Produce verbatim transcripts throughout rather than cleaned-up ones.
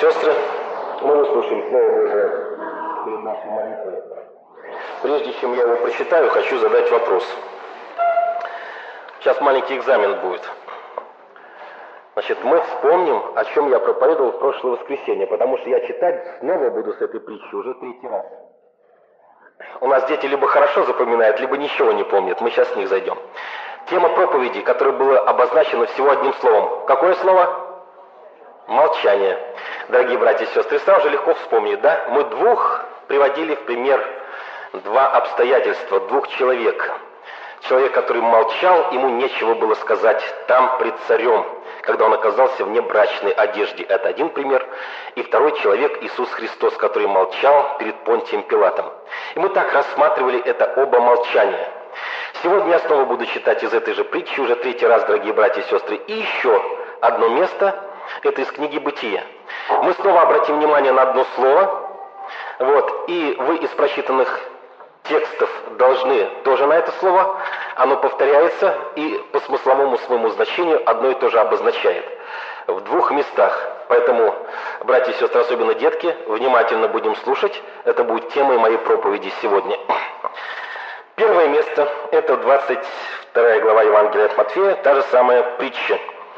Сестры, мы выслушаем Слово Божие перед нашей молитвой. Прежде чем я его прочитаю, хочу задать вопрос. Сейчас маленький экзамен будет. Значит, мы вспомним, о чем я проповедовал в прошлое воскресенье, потому что я читать снова буду с этой притчи уже третий раз. У нас дети либо хорошо запоминают, либо ничего не помнят. Мы сейчас с них зайдем. Тема проповеди, которая была обозначена всего одним словом. Какое слово? Молчание. Дорогие братья и сестры, сразу же легко вспомнить, да? Мы двух приводили в пример, два обстоятельства, двух человек. Человек, который молчал, ему нечего было сказать там пред царем, когда он оказался в небрачной одежде. Это один пример. И второй человек, Иисус Христос, который молчал перед Понтием Пилатом. И мы так рассматривали это оба молчания. Сегодня я снова буду читать из этой же притчи, уже третий раз, дорогие братья и сестры. И еще одно место, это из книги «Бытие». Мы снова обратим внимание на одно слово. Вот, и вы из прочитанных текстов должны тоже на это слово. Оно повторяется и по смысловому своему значению одно и то же обозначает. В двух местах. Поэтому, братья и сестры, особенно детки, внимательно будем слушать. Это будет темой моей проповеди сегодня. Первое место – это двадцать вторая глава Евангелия от Матфея, та же самая притча.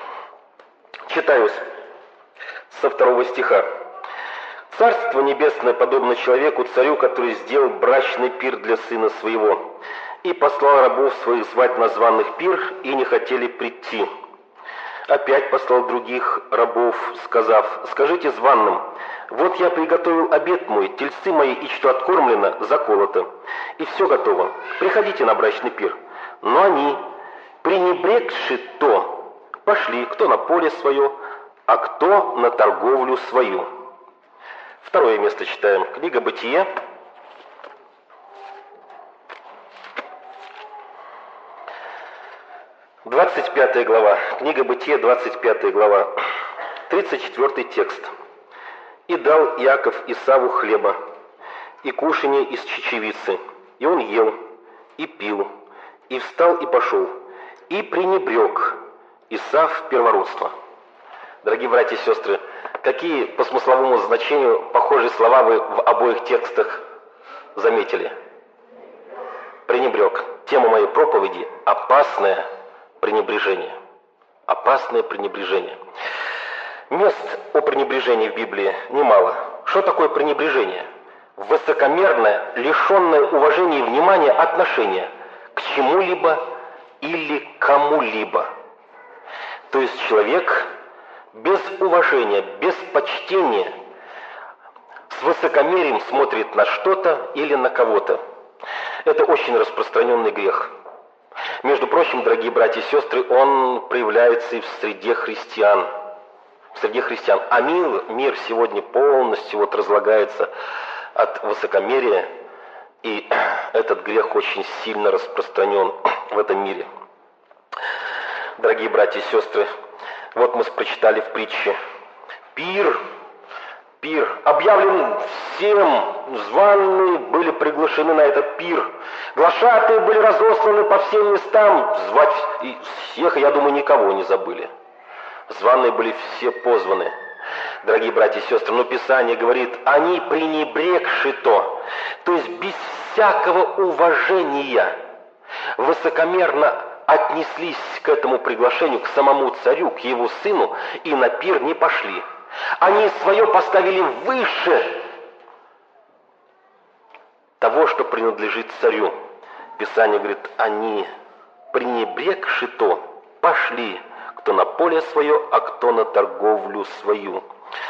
Читаю со второго стиха. «Царство небесное подобно человеку, царю, который сделал брачный пир для сына своего, и послал рабов своих звать на званых пир, и не хотели прийти. Опять послал других рабов, сказав: скажите званым: вот я приготовил обед мой, тельцы мои и что откормлено, заколото, и все готово, приходите на брачный пир. Но они, пренебрегши то, пошли, кто на поле свое, а кто на торговлю свою». Второе место читаем. Книга «Бытие». двадцать пятая глава. Книга «Бытие», двадцать пятая глава. тридцать четвёртый текст. «И дал Иаков Исаву хлеба, и кушанье из чечевицы, и он ел, и пил, и встал, и пошел, и пренебрег Исав первородство». Дорогие братья и сестры, какие по смысловому значению похожие слова вы в обоих текстах заметили? Пренебрег. Тема моей проповеди – опасное пренебрежение. Опасное пренебрежение. Мест о пренебрежении в Библии немало. Что такое пренебрежение? Высокомерное, лишенное уважения и внимания отношение к чему-либо или кому-либо. То есть человек без уважения, без почтения, с высокомерием смотрит на что-то или на кого-то. Это очень распространенный грех. Между прочим, дорогие братья и сестры, он проявляется и в среде христиан. В среде христиан. А мир, мир сегодня полностью вот разлагается от высокомерия, и этот грех очень сильно распространен в этом мире. Дорогие братья и сестры, вот мы прочитали в притче. Пир, пир, объявлен всем, званые были приглашены на этот пир. Глашатые были разосланы по всем местам, звать и всех, я думаю, никого не забыли. Званые были все позваны. Дорогие братья и сестры, но Писание говорит, они пренебрегши то, то есть без всякого уважения, высокомерно отнеслись к этому приглашению, к самому царю, к его сыну, и на пир не пошли. Они свое поставили выше того, что принадлежит царю. Писание говорит, они, пренебрегши то, пошли, кто на поле свое, а кто на торговлю свою.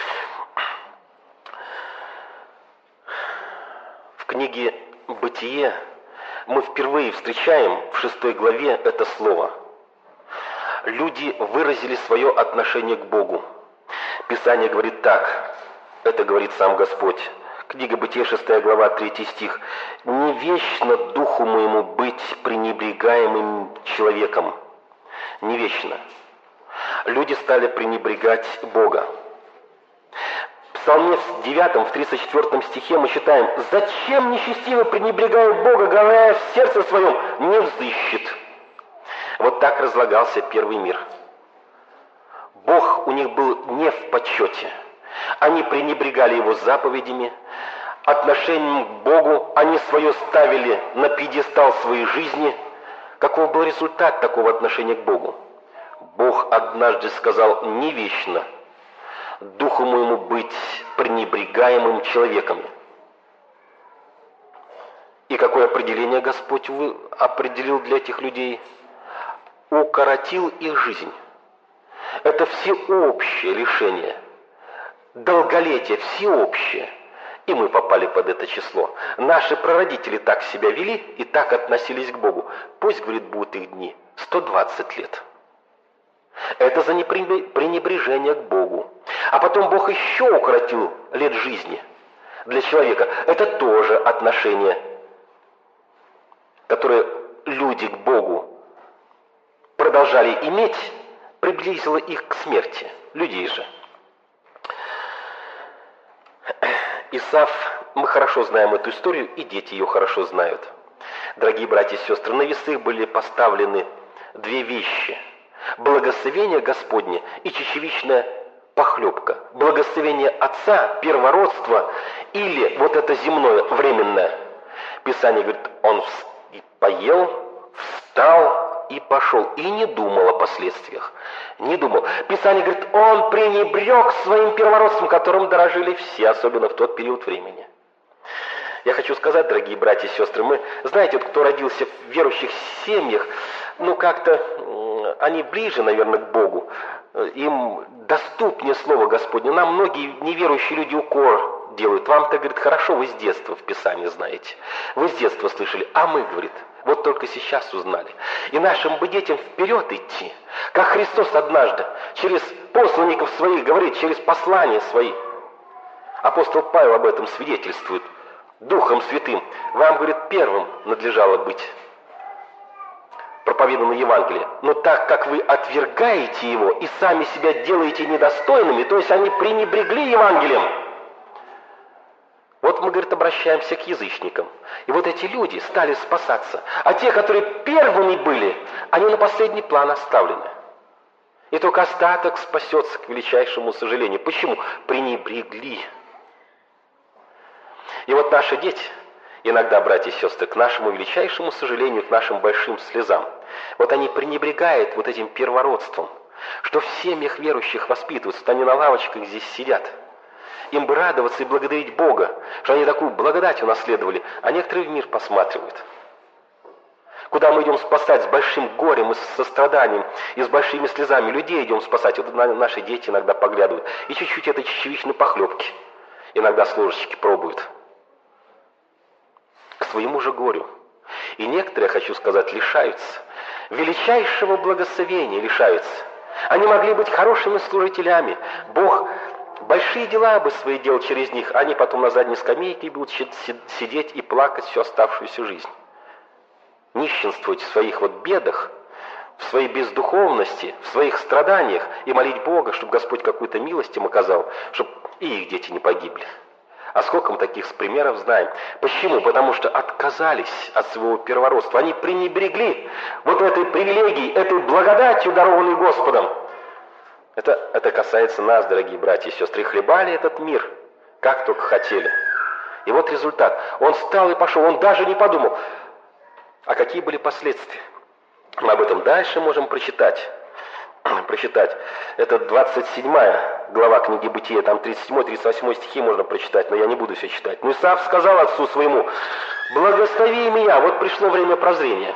В книге «Бытие» мы впервые встречаем в шестой главе это слово. Люди выразили свое отношение к Богу. Писание говорит так, это говорит сам Господь. Книга «Бытие», шестая глава, третий стих. «Не вечно духу моему быть пренебрегаемым человеком». Не вечно. Люди стали пренебрегать Бога. В Псалме девятом, в тридцать четвёртом стихе мы читаем: «Зачем нечестивый пренебрегает Бога, говоря в сердце своем, не взыщет». Вот так разлагался первый мир. Бог у них был не в почете. Они пренебрегали его заповедями, отношением к Богу, они свое ставили на пьедестал своей жизни. Каков был результат такого отношения к Богу? Бог однажды сказал: «Не вечно духу моему быть пренебрегаемым человеками». И какое определение Господь определил для этих людей? Укоротил их жизнь. Это всеобщее лишение, долголетие всеобщее. И мы попали под это число. Наши прародители так себя вели и так относились к Богу. Пусть, говорит, будут их дни сто двадцать лет. Это за пренебрежение к Богу. А потом Бог еще укоротил лет жизни для человека. Это тоже отношение, которое люди к Богу продолжали иметь, приблизило их к смерти. Людей же. Исав, мы хорошо знаем эту историю, и дети ее хорошо знают. Дорогие братья и сестры, на весы были поставлены две вещи. Благословение Господне и чечевичная похлебка. Благословение Отца, первородство, или вот это земное, временное. Писание говорит, он поел, встал и пошел, и не думал о последствиях. Не думал. Писание говорит, он пренебрег своим первородством, которым дорожили все, особенно в тот период времени. Я хочу сказать, дорогие братья и сестры, мы, знаете, вот кто родился в верующих семьях, ну как-то они ближе, наверное, к Богу, им доступнее Слово Господне. Нам многие неверующие люди укор делают. Вам-то, говорит, хорошо, вы с детства в Писании знаете. Вы с детства слышали, а мы, говорит, вот только сейчас узнали. И нашим бы детям вперед идти, как Христос однажды через посланников своих говорит, через послания свои. Апостол Павел об этом свидетельствует. Духом Святым. Вам, говорит, первым надлежало быть проповедано Евангелие. Но так как вы отвергаете его и сами себя делаете недостойными, то есть они пренебрегли Евангелием. Вот мы, говорит, обращаемся к язычникам. И вот эти люди стали спасаться. А те, которые первыми были, они на последний план оставлены. И только остаток спасется, к величайшему сожалению. Почему? Пренебрегли. И вот наши дети, иногда, братья и сестры, к нашему величайшему сожалению, к нашим большим слезам, вот они пренебрегают вот этим первородством, что в семьях верующих воспитываются, вот они на лавочках здесь сидят. Им бы радоваться и благодарить Бога, что они такую благодать унаследовали, а некоторые в мир посматривают. Куда мы идем спасать с большим горем и с состраданием, и с большими слезами людей идем спасать, вот наши дети иногда поглядывают, и чуть-чуть этой чечевичной похлебки иногда с ложечки пробуют. К своему же горю. И некоторые, хочу сказать, лишаются величайшего благословения, лишаются. Они могли быть хорошими служителями. Бог большие дела бы свои делал через них, а они потом на задней скамейке будут сидеть и плакать всю оставшуюся жизнь. Нищенствовать в своих вот бедах, в своей бездуховности, в своих страданиях и молить Бога, чтобы Господь какую-то милость им оказал, чтобы и их дети не погибли. А сколько мы таких примеров знаем? Почему? Потому что отказались от своего первородства. Они пренебрегли вот этой привилегией, этой благодатью, дарованной Господом. Это, это касается нас, дорогие братья и сестры. Хлебали этот мир, как только хотели. И вот результат. Он встал и пошел, он даже не подумал. А какие были последствия? Мы об этом дальше можем прочитать. прочитать. Это двадцать седьмая глава книги Бытия, там тридцать седьмой тридцать восьмой стихи можно прочитать, но я не буду все читать. Но Исав сказал отцу своему, благослови меня, вот пришло время прозрения.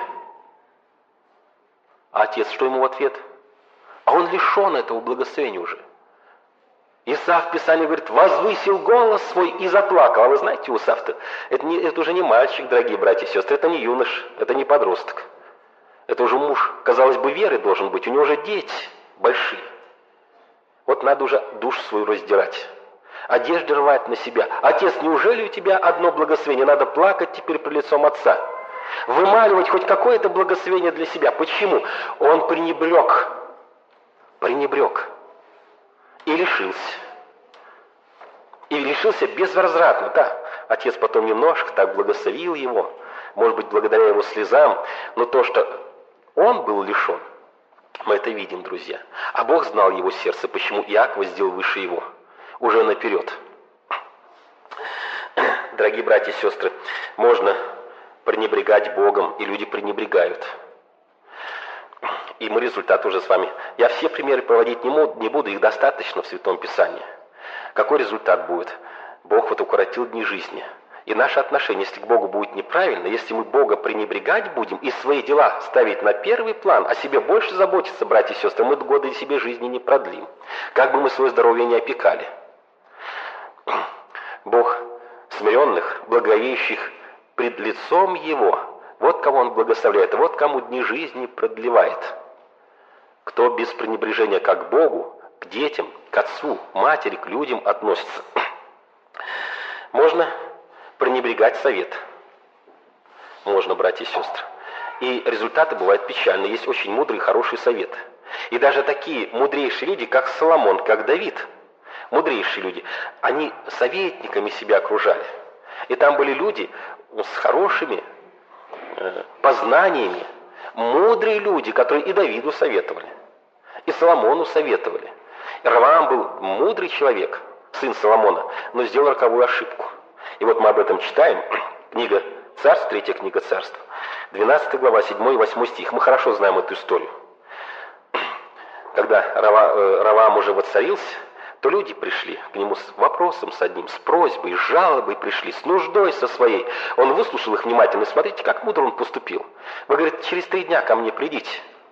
А отец, что ему в ответ? А он лишен этого благословения уже. Исав в Писании говорит, возвысил голос свой и заплакал. А вы знаете, Исав-то, это, не, это уже не мальчик, дорогие братья и сестры, это не юнош, это не подросток. Это уже муж, казалось бы, веры должен быть, у него уже дети большие. Вот надо уже душу свою раздирать, одежды рвать на себя. Отец, неужели у тебя одно благословение? Надо плакать теперь пред лицом отца. Вымаливать хоть какое-то благословение для себя. Почему? Он пренебрег, пренебрег и лишился. И лишился безвозвратно, да. Отец потом немножко так благословил его, может быть, благодаря его слезам, но то, что он был лишен, мы это видим, друзья. А Бог знал его сердце, почему Иакова сделал выше его. уже наперед. Дорогие братья и сестры, можно пренебрегать Богом, и люди пренебрегают. И мы результат уже с вами. Я все примеры проводить не буду, их достаточно в Святом Писании. Какой результат будет? Бог вот укоротил дни жизни. И наше отношение, если к Богу будет неправильно, если мы Бога пренебрегать будем и свои дела ставить на первый план, о себе больше заботиться, братья и сестры, мы годы себе жизни не продлим. Как бы мы свое здоровье не опекали. Бог смиренных, благовеющих пред лицом Его, вот кого Он благословляет, вот кому дни жизни продлевает. Кто без пренебрежения как к Богу, к детям, к отцу, матери, к людям относится. Можно пренебрегать совет. Можно, братья и сестры. И результаты бывают печальные. Есть очень мудрые, хорошие советы. И даже такие мудрейшие люди, как Соломон, как Давид, мудрейшие люди, они советниками себя окружали. И там были люди с хорошими э, познаниями, мудрые люди, которые и Давиду советовали, и Соломону советовали. Ровоам был мудрый человек, сын Соломона, но сделал роковую ошибку. И вот мы об этом читаем. Книга Царств, третья книга Царств, двенадцатая глава, седьмой и восьмой стих. Мы хорошо знаем эту историю. Когда Ровоам уже воцарился, то люди пришли к нему с вопросом, с одним, с просьбой, с жалобой пришли, с нуждой со своей. Он выслушал их внимательно. Смотрите, как мудро он поступил. Вы, говорит, через три дня ко мне придите,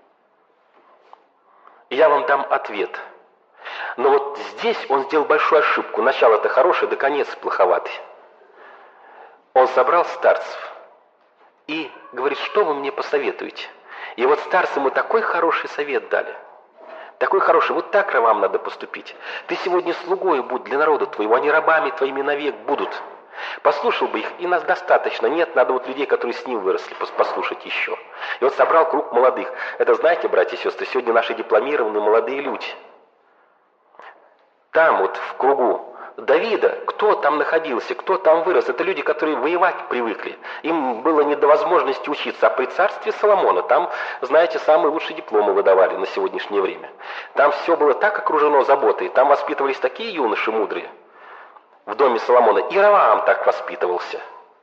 и я вам дам ответ. Но вот здесь он сделал большую ошибку. Начало-то хорошее, да конец плоховатый. Он собрал старцев и говорит, что вы мне посоветуете? И вот старцы ему такой хороший совет дали. Такой хороший, вот так вам надо поступить. Ты сегодня слугою будь для народа твоего, они рабами твоими навек будут. Послушал бы их, и нас достаточно. Нет, надо вот людей, которые с ним выросли, послушать еще. И вот собрал круг молодых. Это, знаете, братья и сестры, сегодня наши дипломированные молодые люди. Там вот в кругу Давида, кто там находился, кто там вырос, это люди, которые воевать привыкли. Им было не до возможности учиться. А при царстве Соломона, там, знаете, самые лучшие дипломы выдавали на сегодняшнее время. Там все было так окружено заботой, там воспитывались такие юноши мудрые в доме Соломона. И Ровоам так воспитывался.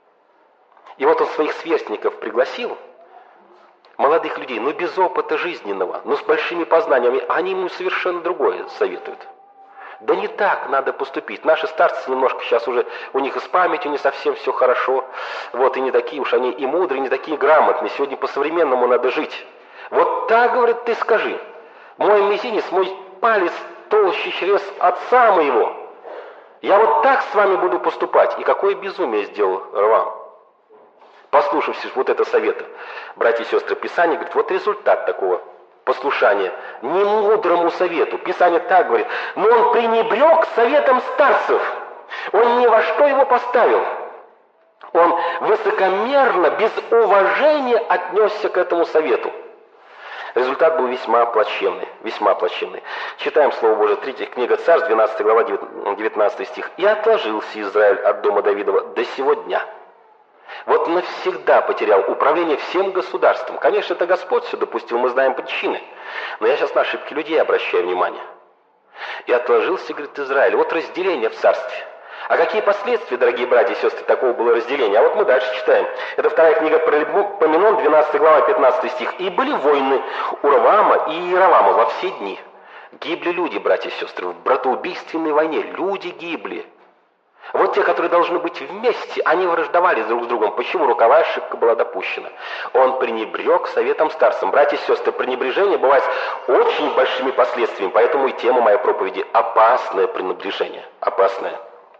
И вот он своих сверстников пригласил, молодых людей, но без опыта жизненного, но с большими познаниями, они ему совершенно другое советуют. Да не так надо поступить. Наши старцы немножко сейчас уже, у них и с памятью не совсем все хорошо. Вот, и не такие уж они и мудрые, не такие грамотные. Сегодня по-современному надо жить. Вот так, говорит, ты скажи. Мой мизинец, мой палец толще чрез отца моего. Я вот так с вами буду поступать. И какое безумие сделал Ровоам. Послушавшись вот это совета, братья и сестры, Писание говорит, вот результат такого послушание немудрому совету. Писание так говорит. Но он пренебрег советом старцев. Он ни во что его поставил. Он высокомерно, без уважения отнесся к этому совету. Результат был весьма плачевный. Весьма плачевный. Читаем Слово Божие, третья книга Царств, двенадцатая глава, девятнадцатый стих. «И отложился Израиль от дома Давидова до сего дня». Вот навсегда потерял управление всем государством. Конечно, это Господь все допустил, мы знаем причины. Но я сейчас на ошибки людей обращаю внимание. И отложился, говорит, Израиль. Вот разделение в царстве. А какие последствия, дорогие братья и сестры, такого было разделения? А вот мы дальше читаем. Это вторая книга Паралипоменон, двенадцатая глава, пятнадцатый стих. «И были войны у Ровоама и Иеровоама во все дни». Гибли люди, братья и сестры, в братоубийственной войне. Люди гибли. Вот те, которые должны быть вместе, они враждовали друг с другом. Почему? Роковая ошибка была допущена. Он пренебрег советом старцам. Братья и сестры, пренебрежение бывает с очень большими последствиями. Поэтому и тема моей проповеди – опасное пренебрежение. Опасное.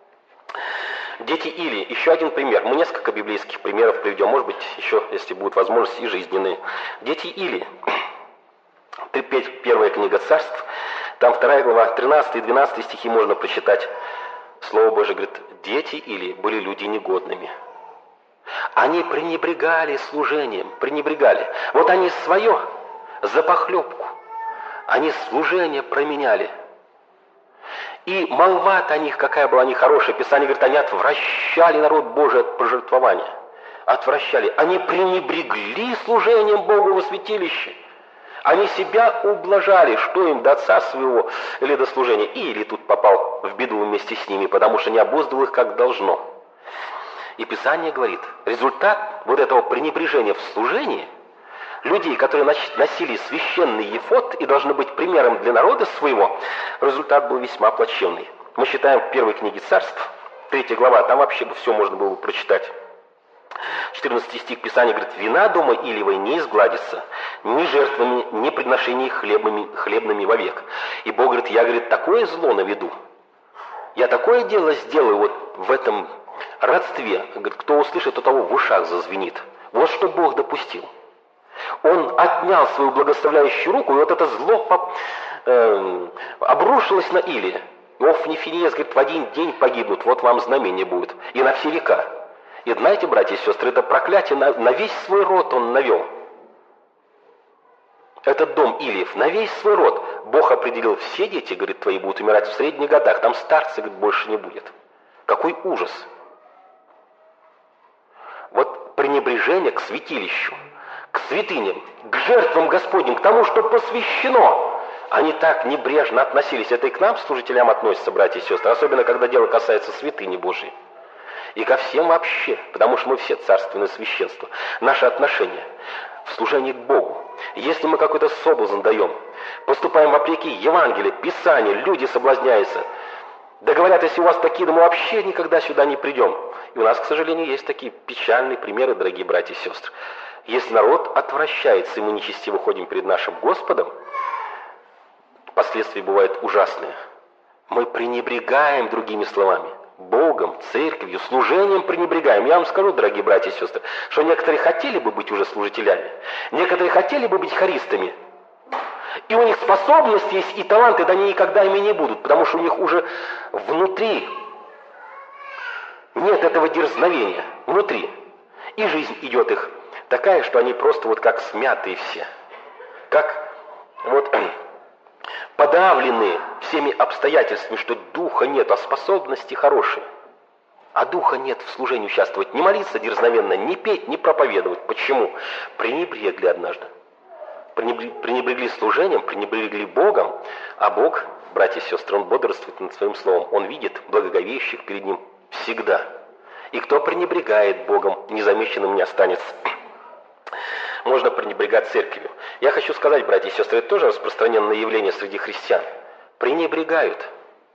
Дети Илии. Еще один пример. Мы несколько библейских примеров приведем. Может быть, еще, если будет возможность, и жизненные. Дети Илии. Первая книга Царств. Там вторая глава, тринадцатый и двенадцатый стихи можно прочитать. Слово Божие говорит, дети Илии были люди негодными. Они пренебрегали служением, пренебрегали. Вот они свое за похлебку, они служение променяли. И молва-то о них, какая была нехорошая. Писание говорит, они отвращали народ Божий от пожертвования. Отвращали. Они пренебрегли служением Богу во святилище. Они себя ублажали, что им до отца своего или до служения. И Или тут попал в беду вместе с ними, потому что не обуздывал их как должно. И Писание говорит, результат вот этого пренебрежения в служении, людей, которые носили священный ефод и должны быть примером для народа своего, результат был весьма плачевный. Мы читаем в первой книге Царств, третья глава, там вообще бы все можно было бы прочитать. четырнадцатый стих Писания говорит, «Вина дома Илиевой не изгладится, ни жертвами, ни приношениями хлебными, хлебными вовек». И Бог говорит, я, говорит, такое зло наведу, я такое дело сделаю вот в этом родстве, говорит, кто услышит, у того в ушах зазвенит. Вот что Бог допустил. Он отнял свою благословляющую руку, и вот это зло э, обрушилось на Илия. И Офни и Финеас, говорит, в один день погибнут, вот вам знамение будет, и на все века. И знаете, братья и сестры, это проклятие на, на весь свой род он навел. Этот дом Илиев, на весь свой род. Бог определил, все дети, говорит, твои будут умирать в средних годах, там старцы, говорит, больше не будет. Какой ужас! Вот пренебрежение к святилищу, к святыням, к жертвам Господним, к тому, что посвящено. Они так небрежно относились. Это и к нам, служителям, относятся, братья и сестры, особенно когда дело касается святыни Божией. И ко всем вообще, потому что мы все царственное священство. Наше отношение в служении к Богу. Если мы какой-то соблазн даем, поступаем вопреки Евангелию, Писанию, люди соблазняются. Да говорят, если у вас такие, да мы вообще никогда сюда не придем. И у нас, к сожалению, есть такие печальные примеры, дорогие братья и сестры. Если народ отвращается, и мы нечестиво ходим перед нашим Господом, последствия бывают ужасные. Мы пренебрегаем, другими словами, Богом, церковью, служением пренебрегаем. Я вам скажу, дорогие братья и сестры, что некоторые хотели бы быть уже служителями, некоторые хотели бы быть хористами, и у них способности есть и таланты, да они никогда ими не будут, потому что у них уже внутри нет этого дерзновения, внутри. И жизнь идет их такая, что они просто вот как смятые все, как вот подавленные всеми обстоятельствами, что духа нет, а способности хорошие. А духа нет в служении участвовать, не молиться дерзновенно, не петь, не проповедовать. Почему? Пренебрегли однажды. Пренебрегли служением, пренебрегли Богом, а Бог, братья и сестры, Он бодрствует над Своим Словом. Он видит благоговеющих перед Ним всегда. И кто пренебрегает Богом, незамеченным не останется. Можно пренебрегать церковью. Я хочу сказать, братья и сестры, это тоже распространенное явление среди христиан. Пренебрегают.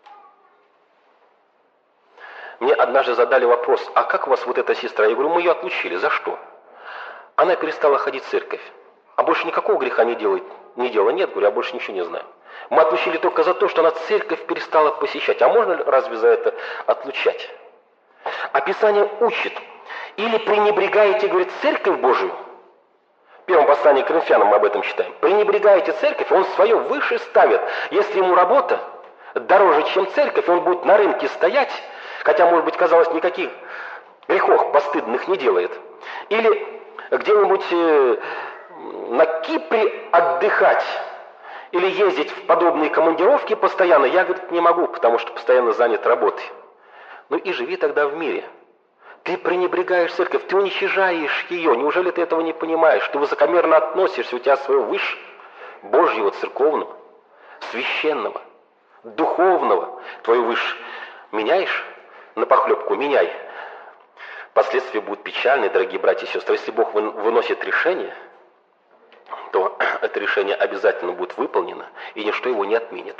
Мне однажды задали вопрос, а как у вас вот эта сестра? Я говорю, мы ее отлучили. За что? Она перестала ходить в церковь. А больше никакого греха не делает. Не делала. Нет, говорю, я больше ничего не знаю. Мы отлучили только за то, что она церковь перестала посещать. А можно разве за это отлучать? А Писание учит. Или пренебрегаете, говорит, церковь Божию. В первом послании к Коринфянам мы об этом читаем. Пренебрегаете церковь, он свое выше ставит. Если ему работа дороже, чем церковь, он будет на рынке стоять, хотя, может быть, казалось, никаких грехов постыдных не делает. Или где-нибудь э, на Кипре отдыхать, или ездить в подобные командировки постоянно. Я, говорит, не могу, потому что постоянно занят работой. Ну и живи тогда в мире. Ты пренебрегаешь церковь, ты уничижаешь ее. Неужели ты этого не понимаешь? Ты высокомерно относишься, у тебя свое выше Божьего, церковного, священного, духовного. Твою выше меняешь на похлебку? Меняй. Последствия будут печальные, дорогие братья и сестры. Если Бог выносит решение, то это решение обязательно будет выполнено, и ничто его не отменит.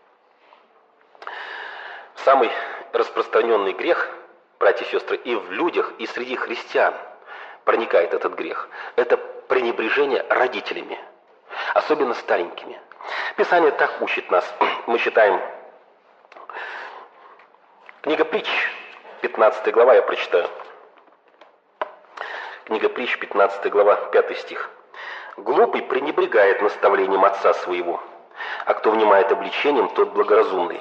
Самый распространенный грех, братья и сестры, и в людях, и среди христиан проникает этот грех. Это пренебрежение родителями, особенно старенькими. Писание так учит нас. Мы читаем книга Притч, пятнадцатая глава, я прочитаю. Книга Притч, пятнадцатая глава, пятый стих. «Глупый пренебрегает наставлением отца своего, а кто внимает обличением, тот благоразумный».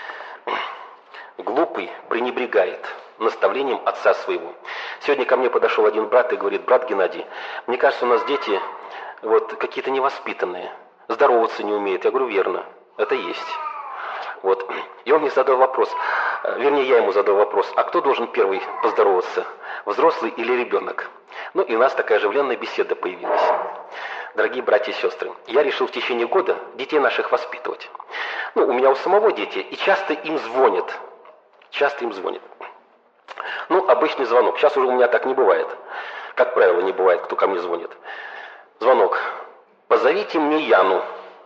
Глупый пренебрегает наставлением отца своего. Сегодня ко мне подошел один брат и говорит: брат Геннадий, мне кажется, у нас дети вот какие-то невоспитанные, здороваться не умеют. Я говорю, верно, это есть. Вот. И он мне задал вопрос, вернее, я ему задал вопрос, а кто должен первый поздороваться, взрослый или ребенок? Ну и у нас такая оживленная беседа появилась. Дорогие братья и сестры, я решил в течение года детей наших воспитывать. Ну, у меня у самого дети, и часто им звонят. Часто им звонят. Ну, обычный звонок. Сейчас уже у меня так не бывает. Как правило, не бывает, кто ко мне звонит. Звонок. Позовите мне Яну.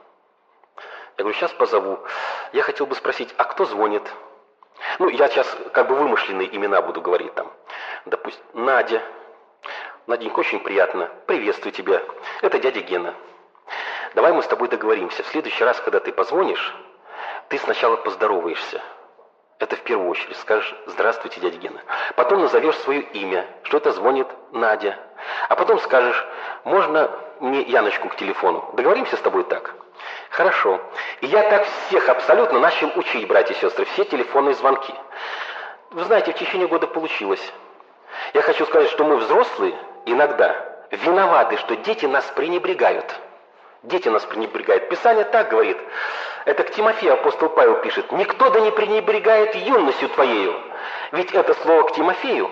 Я говорю, сейчас позову. Я хотел бы спросить, а кто звонит? Ну, я сейчас как бы вымышленные имена буду говорить там. Допустим, Надя. Наденька, очень приятно. Приветствую тебя. Это дядя Гена. Давай мы с тобой договоримся. В следующий раз, когда ты позвонишь, ты сначала поздороваешься. Это в первую очередь. Скажешь, здравствуйте, дядя Гена. Потом назовешь свое имя, что это звонит Надя. А потом скажешь, можно мне Яночку к телефону? Договоримся с тобой так? Хорошо. И я так всех абсолютно начал учить, братья и сестры, все телефонные звонки. Вы знаете, в течение года получилось. Я хочу сказать, что мы, взрослые, иногда виноваты, что дети нас пренебрегают. Дети нас пренебрегают. Писание так говорит. Это к Тимофею апостол Павел пишет. «Никто да не пренебрегает юностью твоею». Ведь это слово к Тимофею.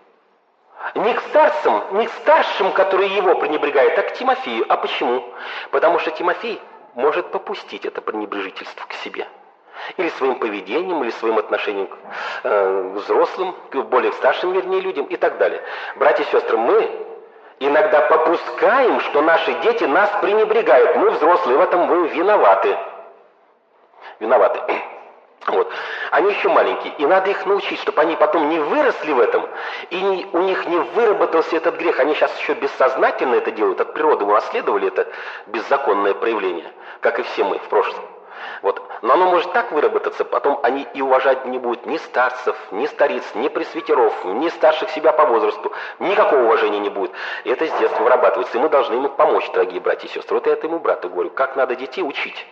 Не к старцам, не к старшим, которые его пренебрегают, а к Тимофею. А почему? Потому что Тимофей может попустить это пренебрежительство к себе. Или своим поведением, или своим отношением к э, взрослым, к более старшим, вернее, людям и так далее. Братья и сестры, мы иногда попускаем, что наши дети нас пренебрегают. Мы, взрослые, в этом мы виноваты. Виноваты. Вот. Они еще маленькие, и надо их научить, чтобы они потом не выросли в этом, и не, у них не выработался этот грех. Они сейчас еще бессознательно это делают, от природы унаследовали это беззаконное проявление, как и все мы в прошлом. Вот. Но оно может так выработаться, потом они и уважать не будут ни старцев, ни стариц, ни пресвитеров, ни старших себя по возрасту, никакого уважения не будет. И это с детства вырабатывается, и мы должны ему помочь, дорогие братья и сестры. Вот я этому брату говорю, как надо детей учить.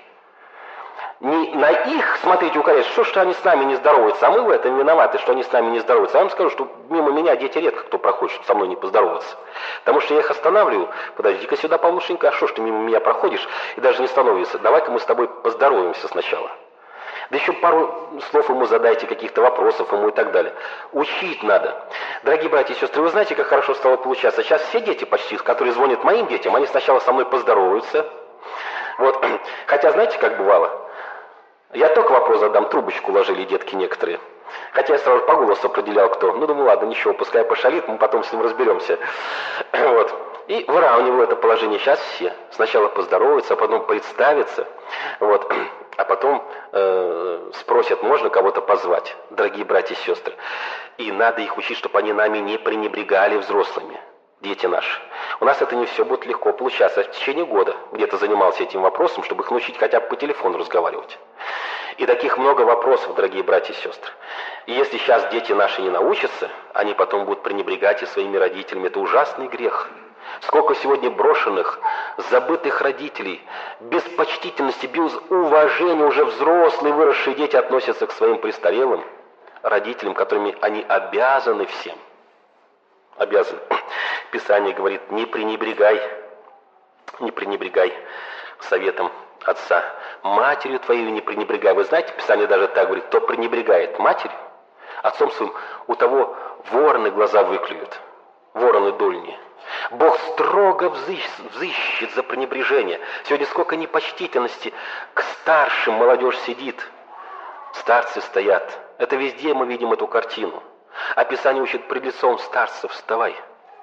Не на их смотреть укорять, что ж они с нами не здороваются, а мы в этом виноваты, что они с нами не здороваются. Я вам скажу, что мимо меня дети редко кто проходит, чтобы со мной не поздороваться. Потому что я их останавливаю. Подожди-ка сюда, Павлушенька, а что ж ты мимо меня проходишь и даже не становишься? Давай-ка мы с тобой поздороваемся сначала. Да еще пару слов ему задайте, каких-то вопросов ему и так далее. Учить надо. Дорогие братья и сестры, вы знаете, как хорошо стало получаться? Сейчас все дети почти, которые звонят моим детям, они сначала со мной поздороваются. Вот. Хотя знаете, как бывало? Я только вопрос задам, трубочку ложили детки некоторые. Хотя я сразу по голосу определял, кто. Ну, думаю, ладно, ничего, пускай пошалит, мы потом с ним разберемся. Вот. И выравниваю это положение. Сейчас все сначала поздороваются, а потом представятся. Вот. А потом э, спросят, можно кого-то позвать, дорогие братья и сестры. И надо их учить, чтобы они нами не пренебрегали взрослыми. Дети наши. У нас это не все будет легко получаться. Я в течение года где-то занимался этим вопросом, чтобы их научить хотя бы по телефону разговаривать. И таких много вопросов, дорогие братья и сестры. И если сейчас дети наши не научатся, они потом будут пренебрегать и своими родителями. Это ужасный грех. Сколько сегодня брошенных, забытых родителей, без почтительности, без уважения уже взрослые, выросшие дети относятся к своим престарелым родителям, которыми они обязаны всем. Обязан. Писание говорит, не пренебрегай, не пренебрегай советом отца. Матерью твоей не пренебрегай. Вы знаете, Писание даже так говорит, кто пренебрегает матерью, отцом своим, у того вороны глаза выклюют, вороны дольние. Бог строго взыщет, взыщет за пренебрежение. Сегодня сколько непочтительности к старшим молодежь сидит. Старцы стоят. Это везде мы видим эту картину. А Писание учит, пред лицом старцев вставай.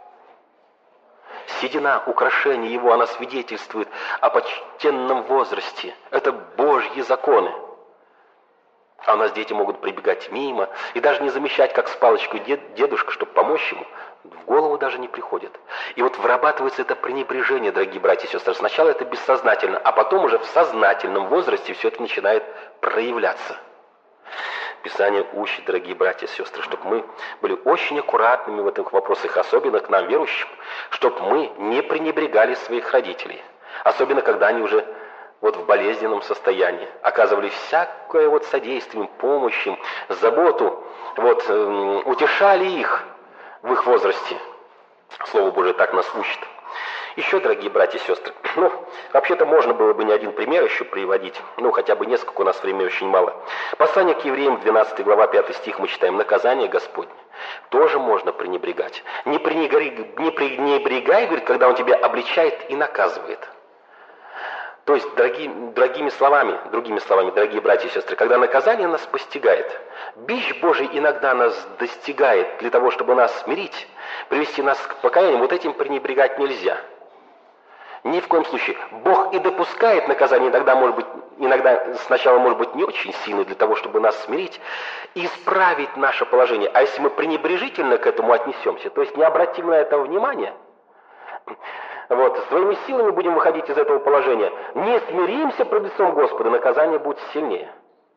Седина, украшение его, она свидетельствует о почтенном возрасте. Это Божьи законы. А у нас дети могут прибегать мимо и даже не замечать, как с палочкой дед, дедушка, чтобы помочь ему, в голову даже не приходит. И вот вырабатывается это пренебрежение, дорогие братья и сестры. Сначала это бессознательно, а потом уже в сознательном возрасте все это начинает проявляться. Писание учит, дорогие братья и сестры, чтобы мы были очень аккуратными в этих вопросах, особенно к нам, верующим, чтобы мы не пренебрегали своих родителей, особенно когда они уже вот в болезненном состоянии, оказывали всякое вот содействие, помощь им, заботу, вот, э, утешали их в их возрасте. Слово Божие так нас учит. Еще, дорогие братья и сестры, ну, вообще-то можно было бы не один пример еще приводить, ну, хотя бы несколько, у нас времени очень мало. Послание к евреям, двенадцатая глава, пятый стих, мы читаем: «Наказание Господне тоже можно пренебрегать. Не пренебрегай, не пренебрегай, говорит, когда он тебя обличает и наказывает. То есть, дорогие, другими словами, другими словами, дорогие братья и сестры, когда наказание нас постигает, бич Божий иногда нас достигает для того, чтобы нас смирить, привести нас к покаянию, вот этим пренебрегать нельзя. Ни в коем случае. Бог и допускает наказание, иногда, может быть, иногда сначала может быть не очень сильный для того, чтобы нас смирить и исправить наше положение. А если мы пренебрежительно к этому отнесемся, то есть не обратим на это внимания, вот, своими силами будем выходить из этого положения, не смиримся пред лицом Господа, наказание будет сильнее.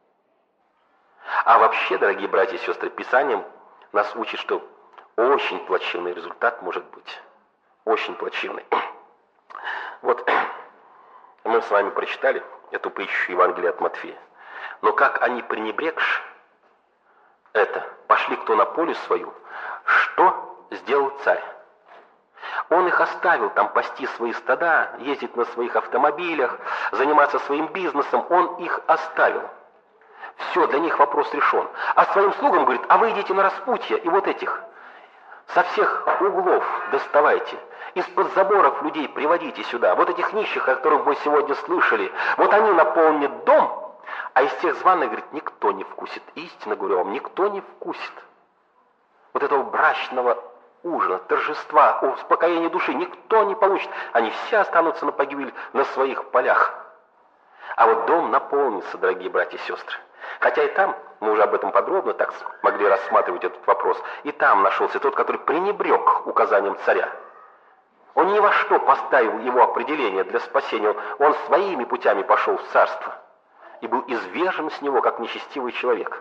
А вообще, дорогие братья и сестры, Писанием нас учит, что очень плачевный результат может быть. Очень плачевный. Вот мы с вами прочитали эту притчу Евангелия от Матфея. Но как они, пренебрегши это, пошли кто на поле свою, что сделал царь? Он их оставил там пасти свои стада, ездить на своих автомобилях, заниматься своим бизнесом. Он их оставил. Все, для них вопрос решен. А своим слугам говорит, а вы идите на распутье, и вот этих со всех углов доставайте. Из-под заборов людей приводите сюда. Вот этих нищих, о которых мы сегодня слышали. Вот они наполнят дом, а из тех званых, говорит, никто не вкусит. Истинно говорю вам, никто не вкусит вот этого брачного ужина, торжества, успокоения души. Никто не получит. Они все останутся на погибель на своих полях. А вот дом наполнится, дорогие братья и сестры. Хотя и там, мы уже об этом подробно так могли рассматривать этот вопрос, и там нашелся тот, который пренебрег указанием царя. Он ни во что поставил его определение для спасения. Он своими путями пошел в царство и был извержен с него, как нечестивый человек.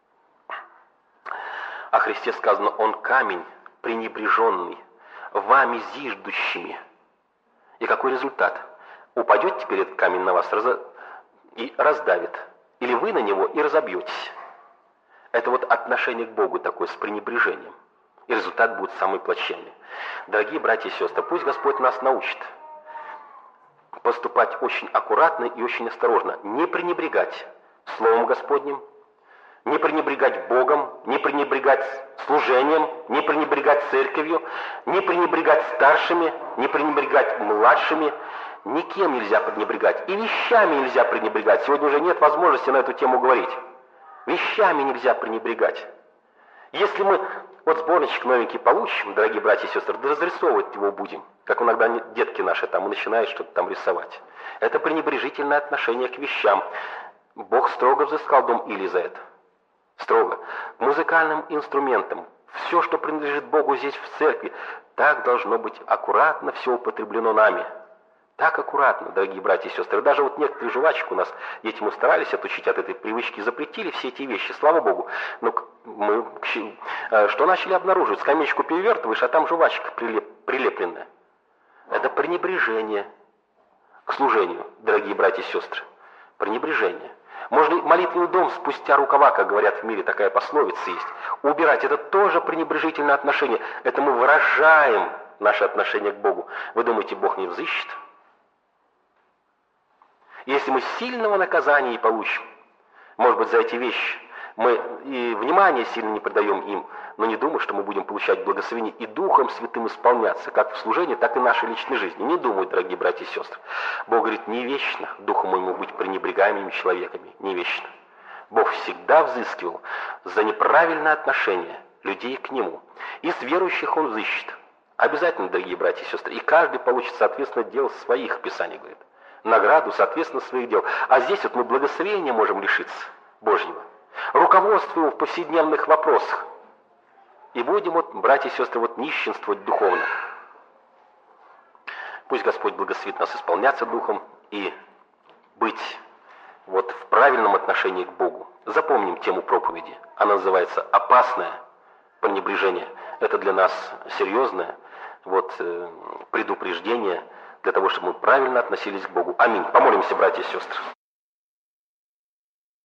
О Христе сказано, он камень пренебреженный, вами зиждущими. И какой результат? Упадет теперь этот камень на вас и раздавит. Или вы на него и разобьетесь. Это вот отношение к Богу такое, с пренебрежением. И результат будет самый плачевный. Дорогие братья и сестры, пусть Господь нас научит поступать очень аккуратно и очень осторожно. Не пренебрегать Словом Господним, не пренебрегать Богом, не пренебрегать служением, не пренебрегать церковью, не пренебрегать старшими, не пренебрегать младшими. Никем нельзя пренебрегать. И вещами нельзя пренебрегать. Сегодня уже нет возможности на эту тему говорить. Вещами нельзя пренебрегать. Если мы вот сборничек новенький получим, дорогие братья и сестры, да разрисовывать его будем, как иногда детки наши там начинают что-то там рисовать. Это пренебрежительное отношение к вещам. Бог строго взыскал дом Или за это. Строго. К музыкальным инструментам. Все, что принадлежит Богу здесь в церкви, так должно быть аккуратно все употреблено нами. Так аккуратно, дорогие братья и сестры. Даже вот некоторые жвачки у нас, дети мы старались отучить от этой привычки, запретили все эти вещи, слава Богу. Но мы что начали обнаруживать? Скамеечку перевертываешь, а там жвачка прилеп, прилепленная. Это пренебрежение к служению, дорогие братья и сестры. Пренебрежение. Можно молитвенный дом спустя рукава, как говорят в мире, такая пословица есть. Убирать. Это тоже пренебрежительное отношение. Это мы выражаем наше отношение к Богу. Вы думаете, Бог не взыщет? Если мы сильного наказания не получим, может быть, за эти вещи, мы и внимания сильно не придаем им, но не думаю, что мы будем получать благословение и Духом Святым исполняться, как в служении, так и в нашей личной жизни. Не думаю, дорогие братья и сестры. Бог говорит, не вечно Духу моему быть пренебрегаемыми человеками, не вечно. Бог всегда взыскивал за неправильное отношение людей к Нему. И с верующих Он взыщет. Обязательно, дорогие братья и сестры. И каждый получит, соответственно, дел своих, Писание говорит. Награду, соответственно, своих дел. А здесь вот мы благословения можем лишиться Божьего. Руководство его в повседневных вопросах. И будем, вот, братья и сестры, вот нищенствовать духовно. Пусть Господь благословит нас исполняться Духом и быть вот в правильном отношении к Богу. Запомним тему проповеди. Она называется «Опасное пренебрежение». Это для нас серьезное вот, э, предупреждение для того, чтобы мы правильно относились к Богу. Аминь. Помолимся, братья и сестры.